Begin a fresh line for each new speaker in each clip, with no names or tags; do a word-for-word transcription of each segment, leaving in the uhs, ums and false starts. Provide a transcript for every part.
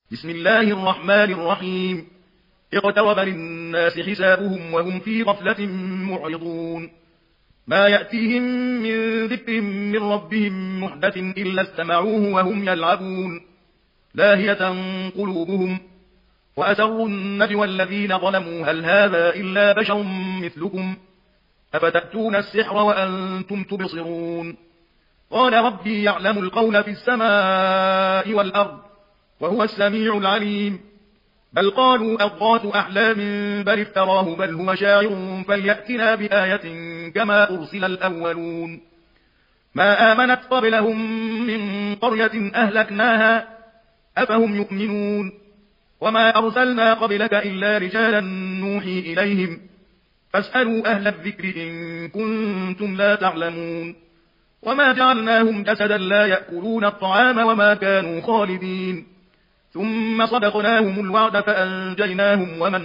بسم الله الرحمن الرحيم. اقترب للناس حسابهم وهم في غفلة معرضون. ما يأتيهم من ذكر من ربهم محدث إلا استمعوه وهم يلعبون لاهية قلوبهم وأسروا النجوى الذين ظلموا هل هذا إلا بشر مثلكم أفتأتون السحر وأنتم تبصرون. قال ربي يعلم القول في السماء والأرض وهو السميع العليم. بل قالوا أضغاث أحلام بل افتراه بل هو شاعر فليأتنا بآية كما أرسل الأولون. ما آمنت قبلهم من قرية أهلكناها أفهم يؤمنون. وما أرسلنا قبلك إلا رجالا نوحي إليهم فاسألوا أهل الذكر إن كنتم لا تعلمون. وما جعلناهم جسدا لا يأكلون الطعام وما كانوا خالدين. ثم صدقناهم الوعد فأنجيناهم ومن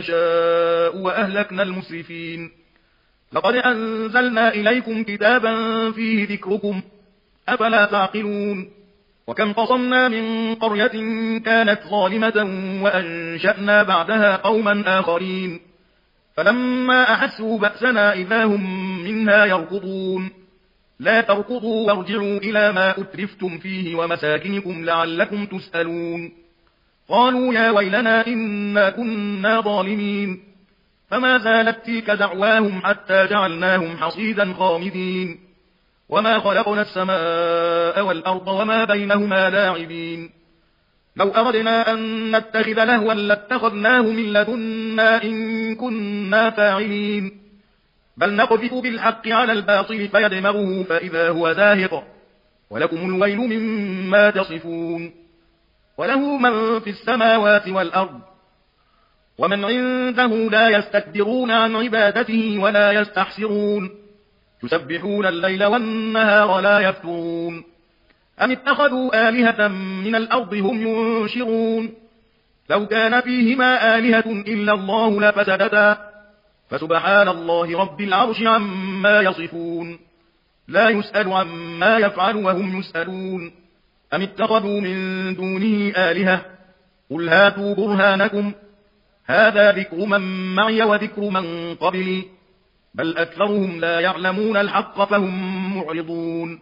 نشاء وأهلكنا المسرفين. لقد أنزلنا إليكم كتابا فيه ذكركم أفلا تعقلون. وكم قصمنا من قرية كانت ظالمة وأنشأنا بعدها قوما آخرين فلما أحسوا بأسنا إذا هم منها يركضون. لا تركضوا وارجعوا إلى ما أترفتم فيه ومساكنكم لعلكم تسألون. قالوا يا ويلنا إنا كنا ظالمين. فما زالت تلك دعواهم حتى جعلناهم حصيدا خامدين. وما خلقنا السماء والأرض وما بينهما لاعبين. لو أردنا أن نتخذ لهوا لاتخذناه من لدنا إن كنا فاعلين. بل نقذف بالحق على الباطل فيدمغه فإذا هو زاهق ولكم الويل مما تصفون. وله من في السماوات والأرض ومن عنده لا يستكبرون عن عبادته ولا يستحسرون يسبحون الليل والنهار لا يفترون. أم اتخذوا آلهة من الأرض هم ينشرون. لو كان فيهما آلهة إلا الله لفسدتا فسبحان الله رب العرش عما يصفون. لا يسأل عما يفعل وهم يسألون. أم اتخذوا من دونه آلهة قل هاتوا برهانكم هذا ذكر من معي وذكر من قبلي بل أكثرهم لا يعلمون الحق فهم معرضون.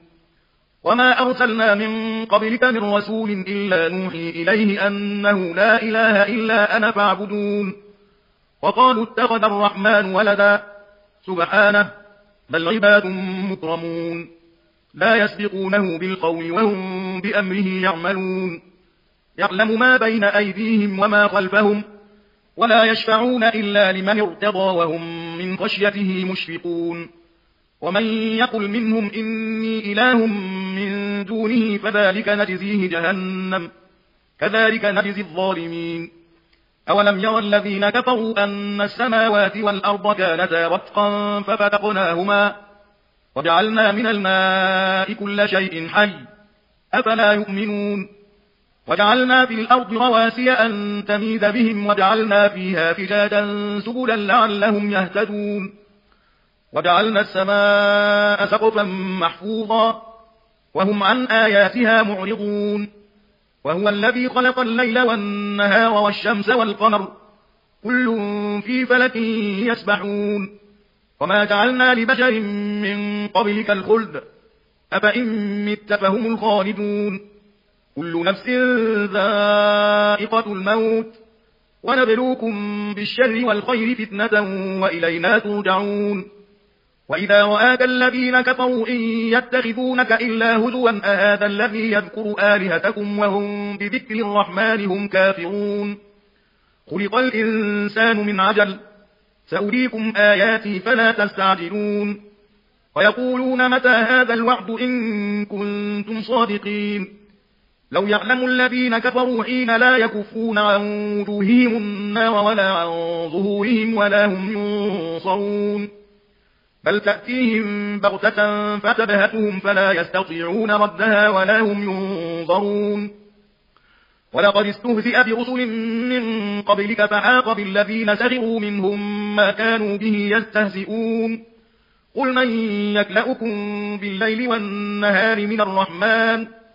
وما أرسلنا من قبلك من رسول إلا نوحي إليه أنه لا إله إلا أنا فاعبدون. وقالوا اتخذ الرحمن ولدا سبحانه بل عباد مكرمون لا يسبقونه بالقول وهم بأمره يعملون. يعلم ما بين أيديهم وما خلفهم ولا يشفعون إلا لمن ارتضى وهم من خشيته مشفقون. ومن يقل منهم إني إله من دونه فذلك نجزيه جهنم كذلك نجزي الظالمين. أولم يرى الذين كفروا أن السماوات والأرض كانتا رتقا ففتقناهما وجعلنا من الماء كل شيء حي أفلا يؤمنون. وجعلنا في الأرض رواسي أن تميد بهم وجعلنا فيها فجاجا سبلا لعلهم يهتدون. وجعلنا السماء سقفا محفوظا وهم عن آياتها معرضون. وهو الذي خلق الليل والنهار والشمس والقمر كل في فلك يسبحون. وما جعلنا لبشر من قبلك الخلد أفإن مت فهم الخالدون. كل نفس ذائقة الموت ونبلوكم بالشر والخير فتنة وإلينا ترجعون. وإذا رآك الذين كفروا إن يتخذونك إلا هزوا أهذا الذي يذكر آلهتكم وهم بذكر الرحمن هم كافرون. خلق الإنسان من عجل سأريكم آياتي فلا تستعجلون. ويقولون متى هذا الوعد إن كنتم صادقين. لو يعلم الذين كفروا حين لا يكفون عن وجوههم النار ولا عن ظهورهم ولا هم ينصرون. بل تأتيهم بغتة فتبهتهم فلا يستطيعون ردها ولا هم ينظرون. ولقد استهزئ برسل من قبلك فحاق بالذين سخروا منهم ما كانوا به يستهزئون. قل من يكلؤكم بالليل والنهار من الرحمن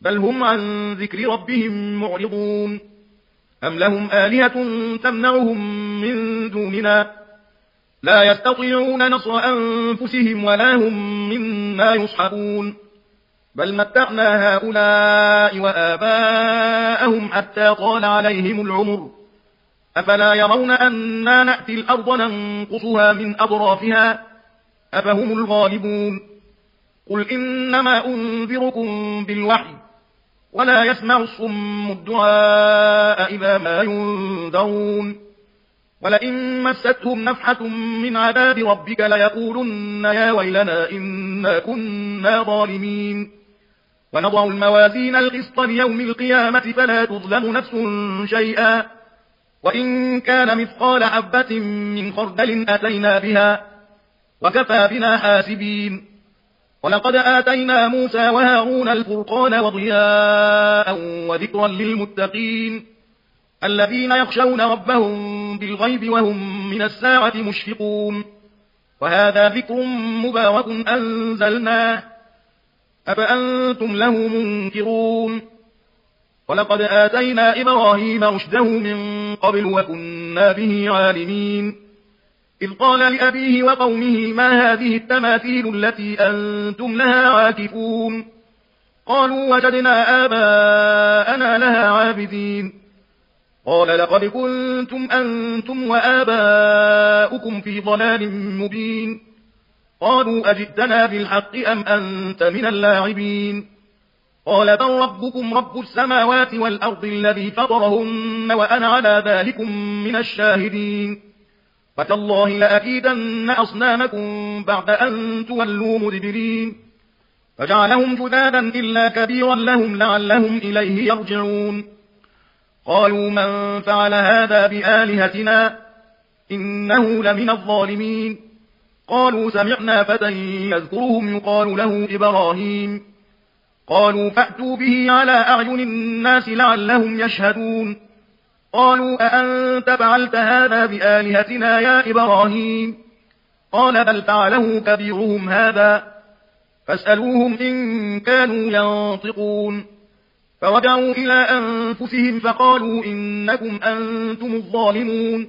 بل هم عن ذكر ربهم معرضون أم لهم آلهة تمنعهم من دوننا لا يستطيعون نصر أنفسهم ولا هم منا يصحبون بل متعنا هؤلاء وآباءهم حتى طال عليهم العمر أفلا يرون أنا نأتي الأرض ننقصها من أطرافها أفهم الغالبون قل إنما أنذركم بالوحي ولا يسمع الصم الدعاء إذا ما ينذرون ولئن مستهم نفحة من عذاب ربك ليقولن يا ويلنا إنا كنا ظالمين ونضع الموازين القسط ليوم القيامة فلا تظلم نفس شيئا وإن كان مثقال حبة من خردل أتينا بها وكفى بنا حاسبين ولقد آتينا موسى وهارون الفرقان وضياء وذكرا للمتقين الذين يخشون ربهم بالغيب وهم من الساعة مشفقون وهذا ذكر مبارك أنزلناه أفأنتم له منكرون ولقد آتينا إبراهيم رشده من قبل وكنا به عالمين إذ قال لأبيه وقومه ما هذه التماثيل التي أنتم لها عاكفون قالوا وجدنا آباءنا لها عابدين قال لقد كنتم أنتم وآباؤكم في ضلال مبين قالوا أجئتنا بالحق أم أنت من اللاعبين قال بل ربكم رب السماوات والأرض الذي فطرهن وأنا على ذلكم من الشاهدين فتالله لأكيدن أصنامكم بعد أن تولوا مدبرين فجعلهم جذاذا إلا كبيرا لهم لعلهم إليه يرجعون قالوا من فعل هذا بآلهتنا إنه لمن الظالمين قالوا سمعنا فتى يذكرهم يقال له إبراهيم قالوا فأتوا به على أعين الناس لعلهم يشهدون قالوا أأنت فعلت هذا بآلهتنا يا إبراهيم قال بل فعله كبيرهم هذا فاسألوهم إن كانوا ينطقون فرجعوا إلى أنفسهم فقالوا إنكم أنتم الظالمون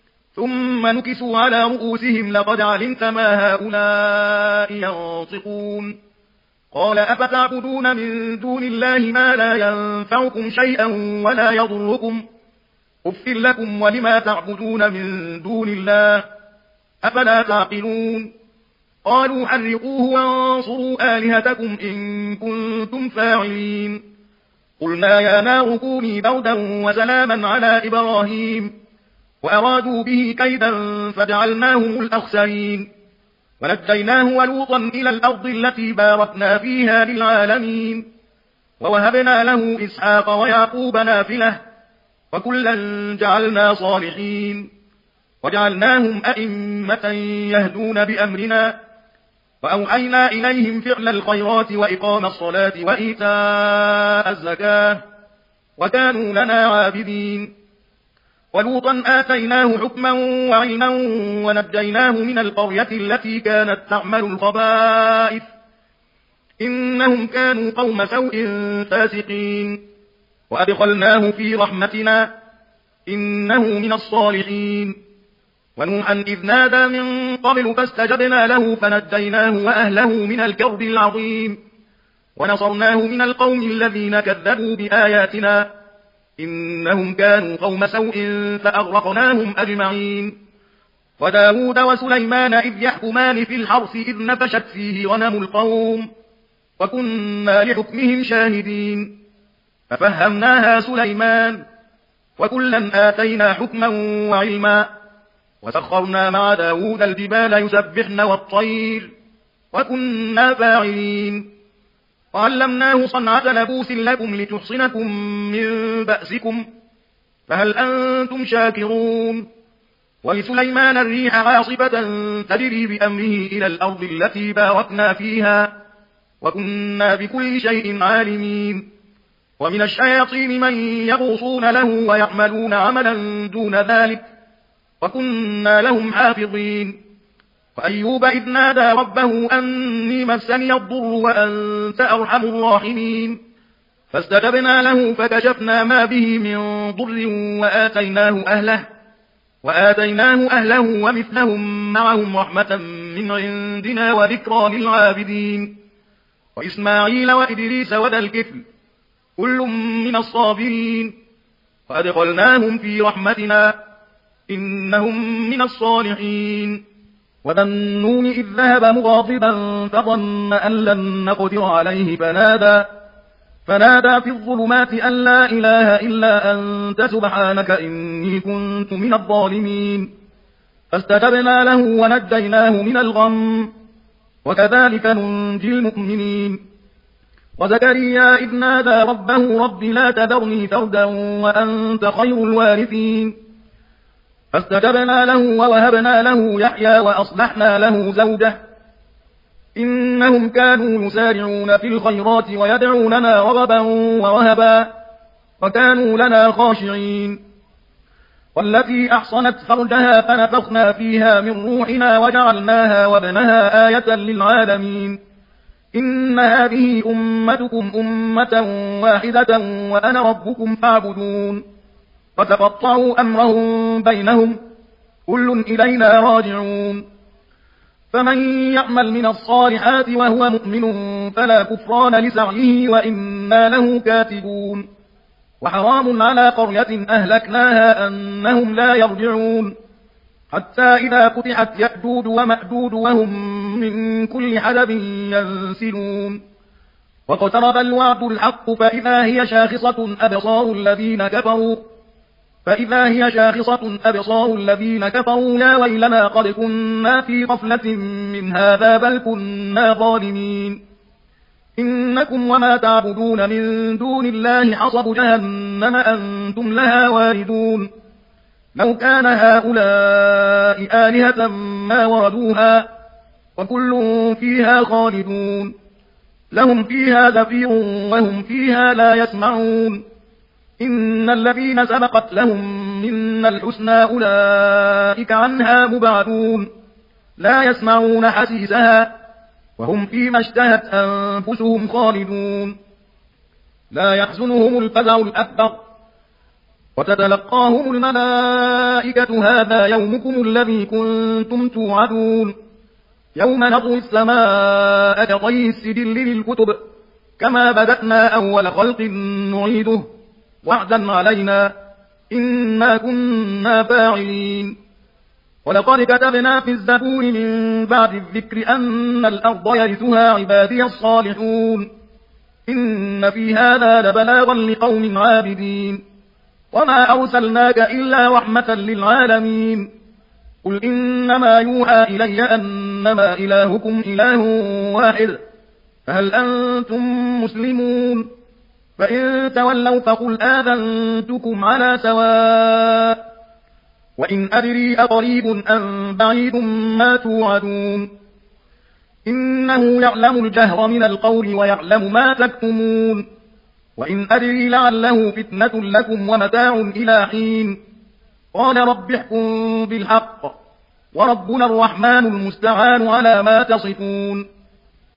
ثم نكسوا على رؤوسهم لقد علمت ما هؤلاء ينطقون قال أفتعبدون من دون الله ما لا ينفعكم شيئا ولا يضركم أفٍ لكم ولما تعبدون من دون الله أفلا تعقلون قالوا حرقوه وانصروا آلهتكم إن كنتم فاعلين قلنا يا نار كوني بردا وسلاما على إبراهيم وأرادوا به كيدا فجعلناهم الأخسرين ونجيناه ولوطا إلى الأرض التي باركنا فيها للعالمين ووهبنا له إسحاق ويعقوب نافلة وكلا جعلنا صالحين وجعلناهم أئمة يهدون بأمرنا وأوحينا إليهم فعل الخيرات وإقام الصلاة وإيتاء الزكاة وكانوا لنا عابدين ولوطا آتيناه حكما وعلما ونجيناه من القرية التي كانت تعمل الخبائث إنهم كانوا قوم سوء فاسقين وأدخلناه في رحمتنا إنه من الصالحين ونوحا إذ نادى من قبل فاستجبنا له فنجيناه وأهله من الكرب العظيم ونصرناه من القوم الذين كذبوا بآياتنا إنهم كانوا قوم سوء فأغرقناهم أجمعين وداود وسليمان إذ يحكمان في الحرث إذ نفشت فيه غنم القوم وكنا لحكمهم شاهدين ففهمناها سليمان وكلا آتينا حكما وعلما وسخرنا مع داود الجبال يسبحن والطير وكنا فاعلين وعلمناه صنعة لبوس لكم لتحصنكم من بأسكم فهل أنتم شاكرون ولسليمان الريح عاصفة تجري بأمره إلى الأرض التي باركنا فيها وكنا بكل شيء عالمين ومن الشياطين من يغوصون له ويعملون عملا دون ذلك وكنا لهم حافظين وأيوب إذ نادى ربه أني مسني الضر وأنت أرحم الراحمين فاستجبنا له فكشفنا ما به من ضر وآتيناه أهله وآتيناه أهله ومثلهم معهم رحمة من عندنا وذكرى للعابدين وإسماعيل وإدريس وذا الكفل كل من الصابرين وأدخلناهم في رحمتنا إنهم من الصالحين وذا النون إذ ذهب مغاضبا فظن أن لن نقدر عليه فنادى فنادى في الظلمات أن لا إله إلا أنت سبحانك إني كنت من الظالمين فاستجبنا له ونجيناه من الغم وكذلك ننجي المؤمنين وزكريا إذ نادى ربه رب لا تذرني فردا وأنت خير الوارثين فاستجبنا له ووهبنا له يحيى وأصلحنا له زوجه إنهم كانوا يسارعون في الخيرات ويدعوننا رغبا ورهبا وكانوا لنا خاشعين والتي أحصنت فرجها فنفخنا فيها من روحنا وجعلناها وابنها آية للعالمين إن هذه أمتكم أمة واحدة وأنا ربكم فاعبدون فتقطعوا أمرهم بينهم كل إلينا راجعون فمن يعمل من الصالحات وهو مؤمن فلا كفران لسعيه وإنا له كاتبون وحرام على قرية أهلكناها أنهم لا يرجعون حتى إذا فتحت يأجوج ومأجوج وهم من كل حدب ينسلون واقترب الوعد الحق فإذا هي شاخصة أبصار الذين كفروا فإذا هي شاخصة أبصار الذين كفروا يا ويلنا قد كنا في غفلة من هذا بل كنا ظالمين إنكم وما تعبدون من دون الله حصب جهنم أنتم لها واردون لو كان هؤلاء آلهة ما وردوها وكل فيها خالدون لهم فيها زفير وهم فيها لا يسمعون إن الذين سبقت لهم منا الحسنى أولئك عنها مبعدون لا يسمعون حسيسها وهم فيما اشتهت أنفسهم خالدون لا يحزنهم الفزع الأكبر وتتلقاهم الملائكة هذا يومكم الذي كنتم توعدون يوم نطوي السماء كطي السجل للكتب كما بدأنا أول خلق نعيده وعدا علينا إنا كنا فاعلين ولقد كتبنا في الزبور من بعد الذكر أن الأرض يرثها عبادي الصالحون إن في هذا لبلاغا لقوم عابدين وما أرسلناك إلا رحمة للعالمين قل إنما يوحى إلي أنما إلهكم إله واحد فهل أنتم مسلمون فإن تولوا فقل آذنتكم على سواء وإن أدري أقريب أم بعيد ما توعدون إنه يعلم الجهر من القول ويعلم ما تكتمون وإن أدري لعله فتنة لكم ومتاع إلى حين قال رب احكم بالحق وربنا الرحمن المستعان على ما تصفون